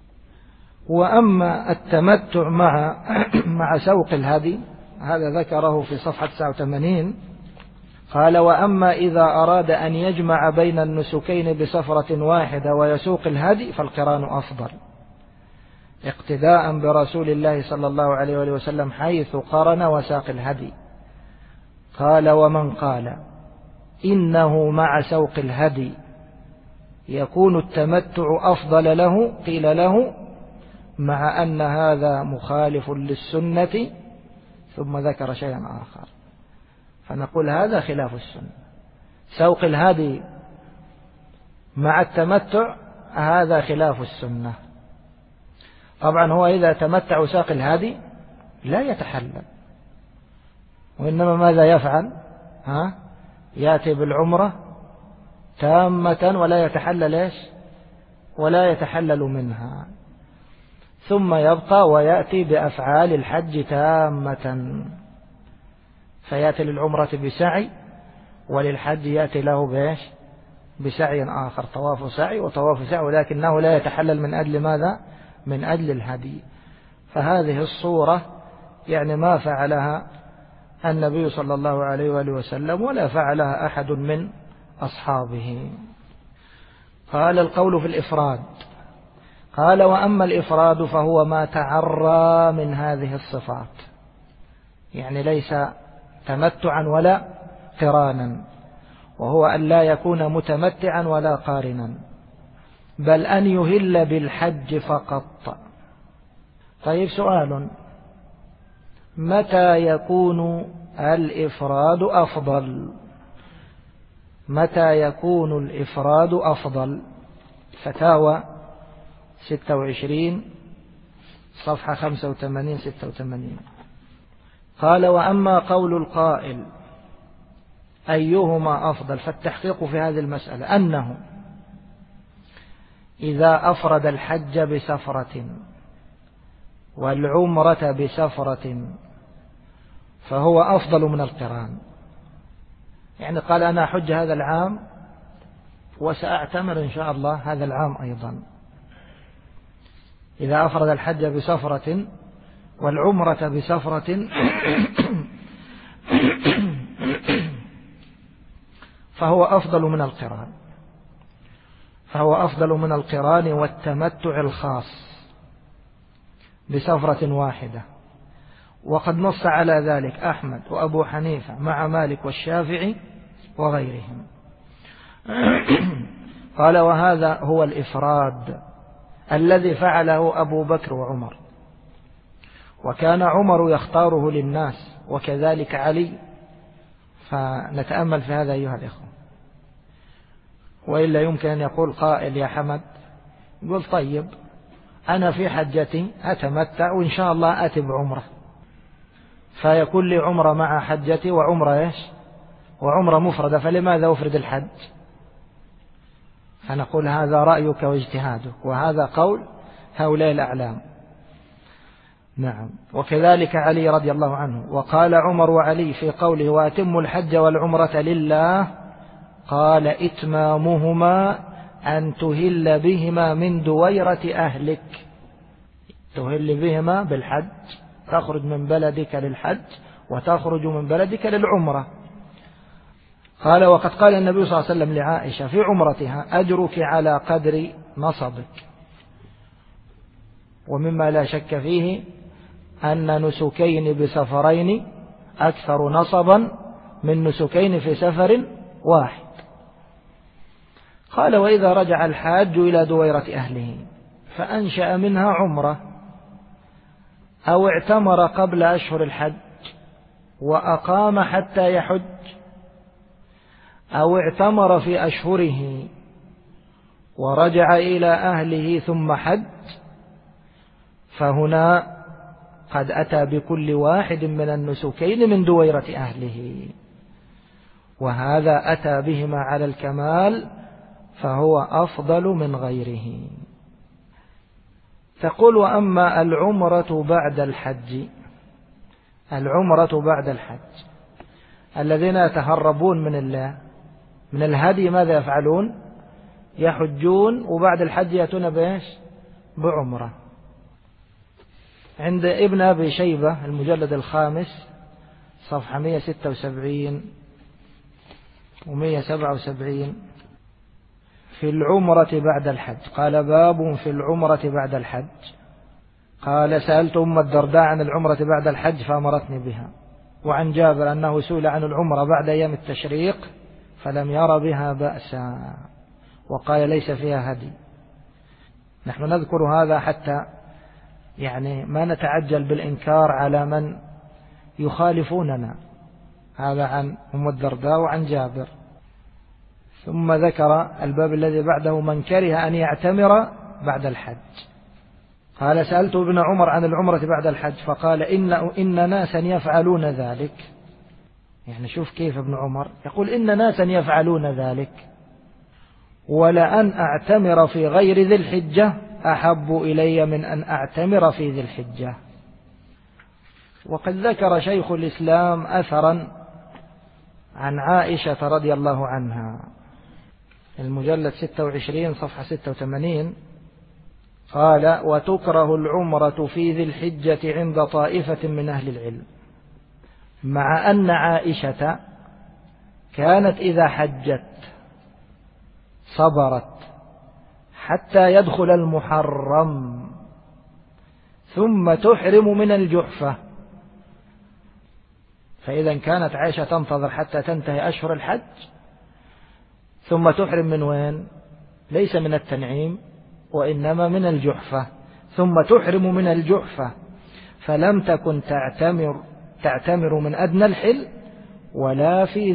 A: وأما التمتع مع سوق الهدي هذا ذكره في صفحة 89. قال وأما إذا أراد أن يجمع بين النسكين بسفرة واحدة ويسوق الهدي فالقران أفضل اقتداء برسول الله صلى الله عليه وسلم حيث قرن وساق الهدي. قال ومن قال إنه مع سوق الهدي يكون التمتع أفضل له قيل له مع أن هذا مخالف للسنة، ثم ذكر شيئا آخر فنقول هذا خلاف السنة. سوق الهدي مع التمتع هذا خلاف السنة. طبعا هو إذا تمتع وساق الهدي لا يتحلل، وإنما ماذا يفعل؟ يأتي بالعمرة تامة ولا يتحلل إيش؟ ولا يتحلل منها، ثم يبقى ويأتي بأفعال الحج تامة، فيأتي للعمرة بسعي وللحج يأتي له بإيش؟ بسعي آخر، طواف سعي وطواف سعي، ولكنه لا يتحلل من أجل ماذا؟ من أجل الهدي. فهذه الصورة يعني ما فعلها النبي صلى الله عليه وآله وسلم ولا فعلها أحد من أصحابه. قال القول في الإفراد. قال وأما الإفراد فهو ما تعرى من هذه الصفات، يعني ليس تمتعا ولا قرانا، وهو أن لا يكون متمتعا ولا قارنا، بل أن يهل بالحج فقط. طيب سؤال: متى يكون الإفراد أفضل؟ متى يكون الإفراد أفضل؟ فتاوى 26 صفحة 85-86. قال وأما قول القائل أيهما أفضل، فالتحقيق في هذه المسألة أنه إذا أفرد الحج بسفرة والعمرة بسفرة فهو أفضل من القران. يعني قال أنا أحج هذا العام وسأعتمر إن شاء الله هذا العام أيضا. إذا أفرد الحج بسفرة والعمرة بسفرة فهو أفضل من القران والتمتع الخاص بسفرة واحدة. وقد نص على ذلك أحمد وأبو حنيفة مع مالك والشافعي وغيرهم. قال: وهذا هو الإفراد الذي فعله أبو بكر وعمر، وكان عمر يختاره للناس وكذلك علي. فنتأمل في هذا أيها الإخوة. وإلا يمكن أن يقول قائل: يا حمد، يقول: طيب أنا في حجتي أتمتع وإن شاء الله أتي بعمرة، فيكون لي عمرة مع حجتي وعمرة وعمرة مفردة، فلماذا أفرد الحج؟ فنقول: هذا رأيك واجتهادك، وهذا قول هؤلاء الأعلام. نعم. وكذلك علي رضي الله عنه. وقال عمر وعلي في قوله: وأتم الحج والعمرة لله، قال: إتمامهما أن تهل بهما من دويرة أهلك. تهل بهما بالحج، تخرج من بلدك للحج وتخرج من بلدك للعمرة. قال: وقد قال النبي صلى الله عليه وسلم لعائشة في عمرتها: أجرك على قدر نصبك. ومما لا شك فيه أن نسكين بسفرين أكثر نصبا من نسكين في سفر واحد. قال: وإذا رجع الحاج إلى دويرة أهله فأنشأ منها عمرة، أو اعتمر قبل أشهر الحج وأقام حتى يحج، أو اعتمر في أشهره ورجع إلى أهله ثم حج، فهنا قد أتى بكل واحد من النسكين من دويرة أهله، وهذا أتى بهما على الكمال، فهو أفضل من غيره. تقول: وأما العمرة بعد الحج، العمرة بعد الحج، الذين يتهربون من الهدي ماذا يفعلون؟ يحجون وبعد الحج يأتون بإيش؟ بعمرة. عند ابن أبي شيبة المجلد الخامس صفحة 176 و177 في العمرة بعد الحج، قال: باب في العمرة بعد الحج. قال: سألت أم الدرداء عن العمرة بعد الحج فأمرتني بها. وعن جابر أنه سئل عن العمرة بعد أيام التشريق فلم ير بها بأسا، وقال: ليس فيها هدي. نحن نذكر هذا حتى ما نتعجل بالإنكار على من يخالفوننا. هذا عن أم الدرداء وعن جابر. ثم ذكر الباب الذي بعده: من كره أن يعتمر بعد الحج. قال: سألت ابن عمر عن العمرة بعد الحج فقال: إن ناسا يفعلون ذلك. شوف كيف ابن عمر يقول: إن ناسا يفعلون ذلك، ولأن أعتمر في غير ذي الحجة أحب إلي من أن أعتمر في ذي الحجة. وقد ذكر شيخ الإسلام أثرا عن عائشة رضي الله عنها، المجلد 26 صفحة 86، قال: وتكره العمرة في ذي الحجة عند طائفة من أهل العلم، مع أن عائشة كانت إذا حجت صبرت حتى يدخل المحرم ثم تحرم من الجحفة. فإذا كانت عائشة تنتظر حتى تنتهي أشهر الحج ثم تحرم من وين؟ ليس من التنعيم وإنما من الجحفة، ثم تحرم من الجحفة، فلم تكن تعتمر من أدنى الحل ولا في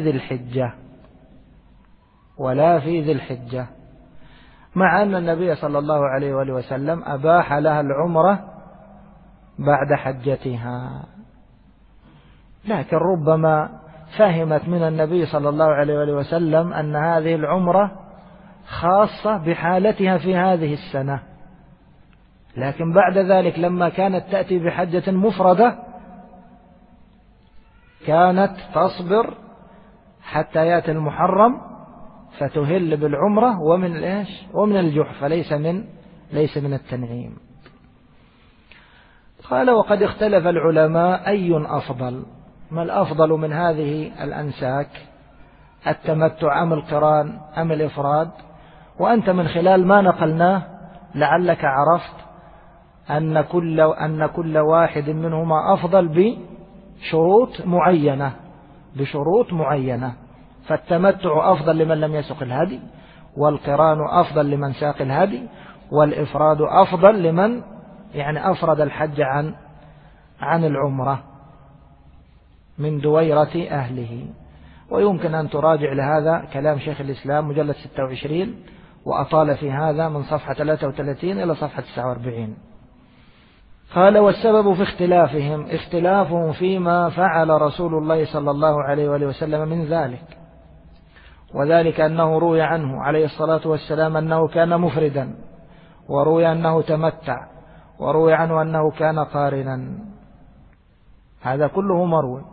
A: ذي الحجة، مع أن النبي صلى الله عليه وآله وسلم أباح لها العمرة بعد حجتها. لكن ربما فهمت من النبي صلى الله عليه وآله وسلم أن هذه العمرة خاصة بحالتها في هذه السنة، لكن بعد ذلك لما كانت تأتي بحجة مفردة كانت تصبر حتى يأتي المحرم فتهل بالعمرة ومن الجحفة، ليس من التنعيم. قال: وقد اختلف العلماء أي أفضل، ما الأفضل من هذه الأنساك؟ التمتع أم القران أم الإفراد. وأنت من خلال ما نقلناه لعلك عرفت أن كل واحد منهما أفضل بشروط معينة. فالتمتع أفضل لمن لم يسق الهدي، والقران أفضل لمن ساق الهدي، والإفراد أفضل لمن أفرد الحج عن العمرة من دويرة أهله. ويمكن أن تراجع لهذا كلام شيخ الإسلام مجلد 26، وأطال في هذا من صفحة 33 إلى صفحة 49. قال: والسبب في اختلافهم فيما فعل رسول الله صلى الله عليه وآله وسلم من ذلك، وذلك أنه روي عنه عليه الصلاة والسلام أنه كان مفردا، وروي أنه تمتع، وروي عنه أنه كان قارنا. هذا كله مروي.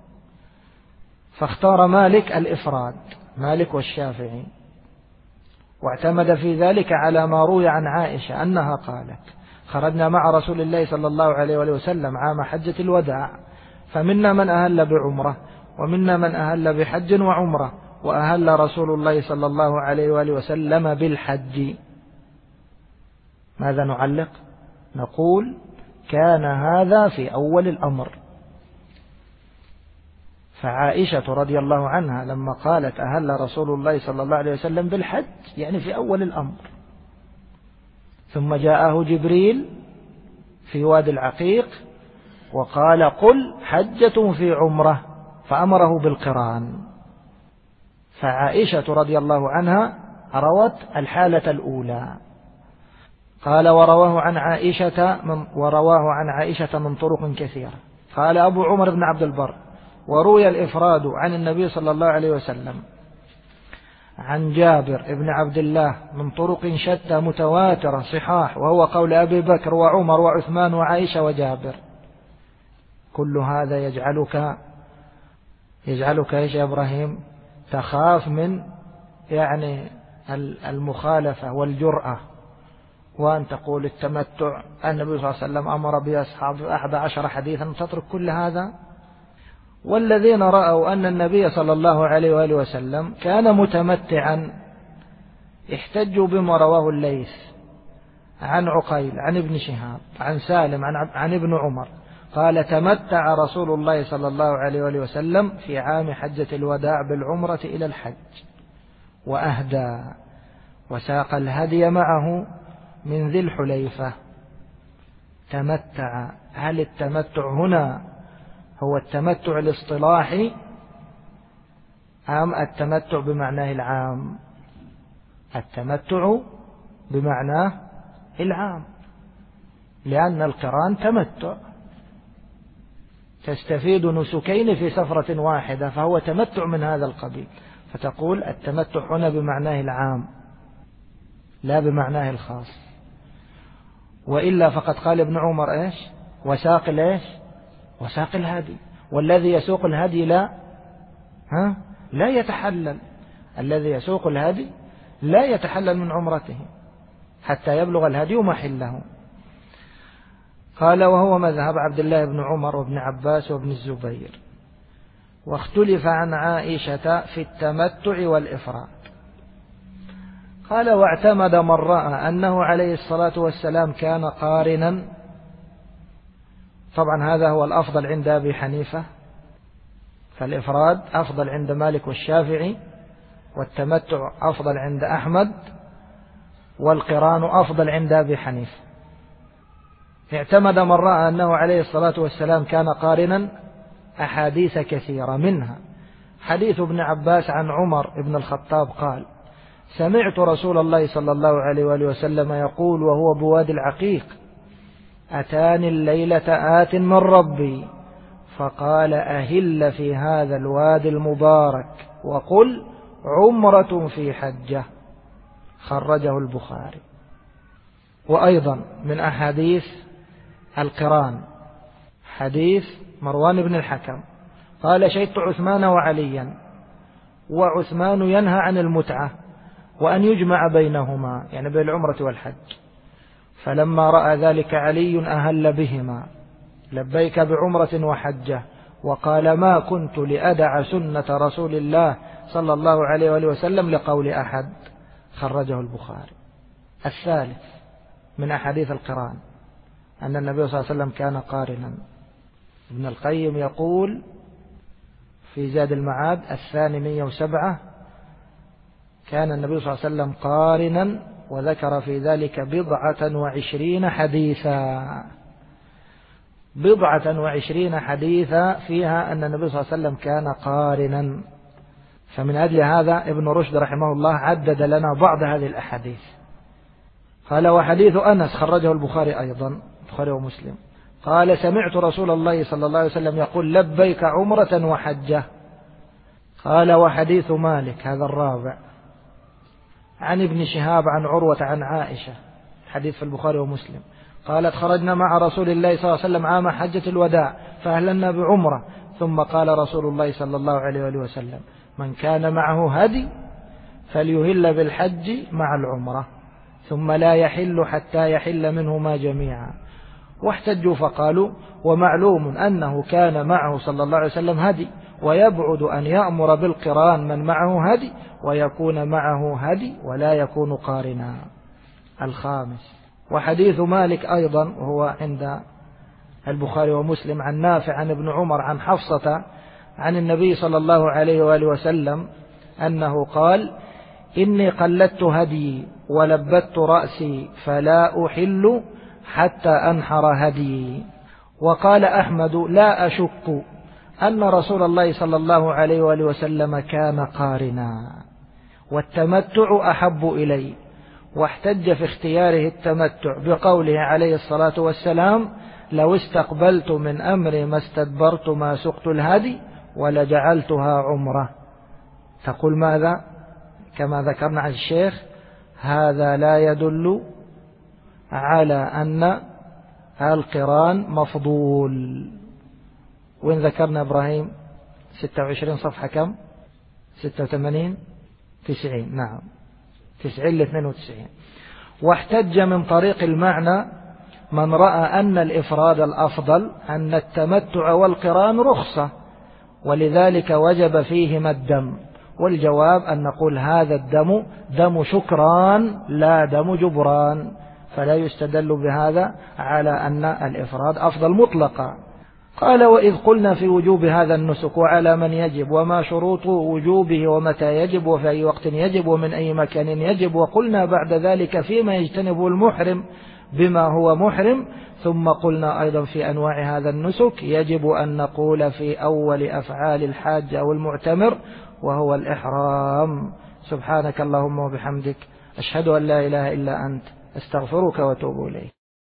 A: فاختار مالك الإفراد، مالك والشافعي، واعتمد في ذلك على ما روي عن عائشة أنها قالت: خرجنا مع رسول الله صلى الله عليه وآله وسلم عام حجة الوداع، فمنا من أهل بعمرة، ومنا من أهل بحج وعمرة، وأهل رسول الله صلى الله عليه وآله وسلم بالحج. ماذا نعلق؟ نقول: كان هذا في أول الأمر. فعائشة رضي الله عنها لما قالت أهل رسول الله صلى الله عليه وسلم بالحج في أول الأمر، ثم جاءه جبريل في وادي العقيق وقال: قل حجة في عمرة، فأمره بالقران. فعائشة رضي الله عنها روت الحالة الأولى. قال: ورواه عن عائشة من طرق كثيرة. قال أبو عمر بن عبد البر: وروي الإفراد عن النبي صلى الله عليه وسلم عن جابر بن عبد الله من طرق شتى متواترة صحاح، وهو قول أبي بكر وعمر وعثمان وعائشة وجابر. كل هذا يجعلك يا إبراهيم تخاف من المخالفة والجرأة، وأن تقول التمتع النبي صلى الله عليه وسلم أمر بأصحابه 11 حديثا، تترك كل هذا. والذين رأوا أن النبي صلى الله عليه وآله وسلم كان متمتعا احتجوا بما رواه الليث عن عقيل عن ابن شهاب عن سالم عن ابن عمر قال: تمتع رسول الله صلى الله عليه وآله وسلم في عام حجة الوداع بالعمرة إلى الحج، وأهدى وساق الهدي معه من ذي الحليفة. تمتع. هل التمتع هنا هو التمتع الاصطلاحي أم التمتع بمعناه العام؟ التمتع بمعناه العام، لأن القران تمتع، تستفيد نسكين في سفرة واحدة، فهو تمتع من هذا القبيل. فتقول التمتع هنا بمعناه العام لا بمعناه الخاص. وإلا فقد قال ابن عمر إيش؟ وساق الهدي، والذي يسوق الهدي لا يتحلل. الذي يسوق الهدي لا يتحلل من عمرته حتى يبلغ الهدي محله. قال: وهو مذهب عبد الله بن عمر وابن عباس وابن الزبير. واختلف عن عائشة في التمتع والإفراد. قال: واعتمد من رأى أنه عليه الصلاة والسلام كان قارنا. طبعا هذا هو الأفضل عند أبي حنيفة، فالإفراد أفضل عند مالك والشافعي، والتمتع أفضل عند أحمد، والقران أفضل عند أبي حنيفة. اعتمد من رأى أنه عليه الصلاة والسلام كان قارنا أحاديث كثيرة، منها حديث ابن عباس عن عمر بن الخطاب قال: سمعت رسول الله صلى الله عليه وآله وسلم يقول وهو بوادي العقيق: أتاني الليلة آت من ربي فقال: أهل في هذا الوادي المبارك وقل عمرة في حجة. خرجه البخاري. وأيضا من أحاديث القران حديث مروان بن الحكم قال: شهدت عثمان وعليا، وعثمان ينهى عن المتعة وأن يجمع بينهما، يعني بين العمرة والحج. فلما رأى ذلك علي أهل بهما: لبيك بعمرة وحجة. وقال: ما كنت لأدع سنة رسول الله صلى الله عليه وآله وسلم لقول أحد، خرجه البخاري. الثالث من أحاديث القران أن النبي صلى الله عليه وسلم كان قارنا. ابن القيم يقول في زاد المعاد 207 كان النبي صلى الله عليه وسلم قارنا، وذكر في ذلك 27 حديثا، 27 حديثا فيها أن النبي صلى الله عليه وسلم كان قارنا. فمن أجل هذا ابن رشد رحمه الله عدد لنا بعض هذه الأحاديث. قال: وحديث أنس خرجه البخاري أيضا، البخاري ومسلم، قال: سمعت رسول الله صلى الله عليه وسلم يقول: لبيك عمرة وحجة. قال: وحديث مالك، هذا الرابع، عن ابن شهاب عن عروة عن عائشة، حديث في البخاري ومسلم، قالت: خرجنا مع رسول الله صلى الله عليه وسلم عام حجة الوداع فأهللنا بعمرة، ثم قال رسول الله صلى الله عليه وآله وسلم: من كان معه هدي فليهل بالحج مع العمرة، ثم لا يحل حتى يحل منهما جميعا. واحتجوا فقالوا: ومعلوم أنه كان معه صلى الله عليه وسلم هدي، ويبعد أن يأمر بالقران من معه هدي ويكون معه هدي ولا يكون قارنا. الخامس، وحديث مالك أيضا وهو عند البخاري ومسلم، عن نافع عن ابن عمر عن حفصة عن النبي صلى الله عليه وآله وسلم أنه قال: إني قلدت هدي ولبت رأسي فلا أحل حتى أنحر هدي. وقال أحمد: لا أشك أن رسول الله صلى الله عليه وآله وسلم كان قارنا، والتمتع أحب إلي. واحتج في اختياره التمتع بقوله عليه الصلاة والسلام: لو استقبلت من أمري ما استدبرت ما سقت الهدي ولجعلتها عمرة. تقول ماذا؟ كما ذكرنا عن الشيخ: هذا لا يدل على أن القران مفضول. وين ذكرنا إبراهيم؟ 26 صفحة كم؟ 86 90. نعم 90 ل 92. واحتج من طريق المعنى من رأى أن الإفراد الأفضل أن التمتع والقران رخصة، ولذلك وجب فيهما الدم. والجواب أن نقول هذا الدم دم شكران لا دم جبران، فلا يستدل بهذا على أن الإفراد أفضل مطلقا. قال: وإذ قلنا في وجوب هذا النسك وعلى من يجب وما شروط وجوبه ومتى يجب وفي أي وقت يجب ومن أي مكان يجب، وقلنا بعد ذلك فيما يجتنبه المحرم بما هو محرم، ثم قلنا أيضا في أنواع هذا النسك يجب أن نقول في أول أفعال الحاج أو المعتمر وهو الإحرام. سبحانك اللهم وبحمدك، أشهد أن لا إله إلا أنت، أستغفرك وأتوب إليك.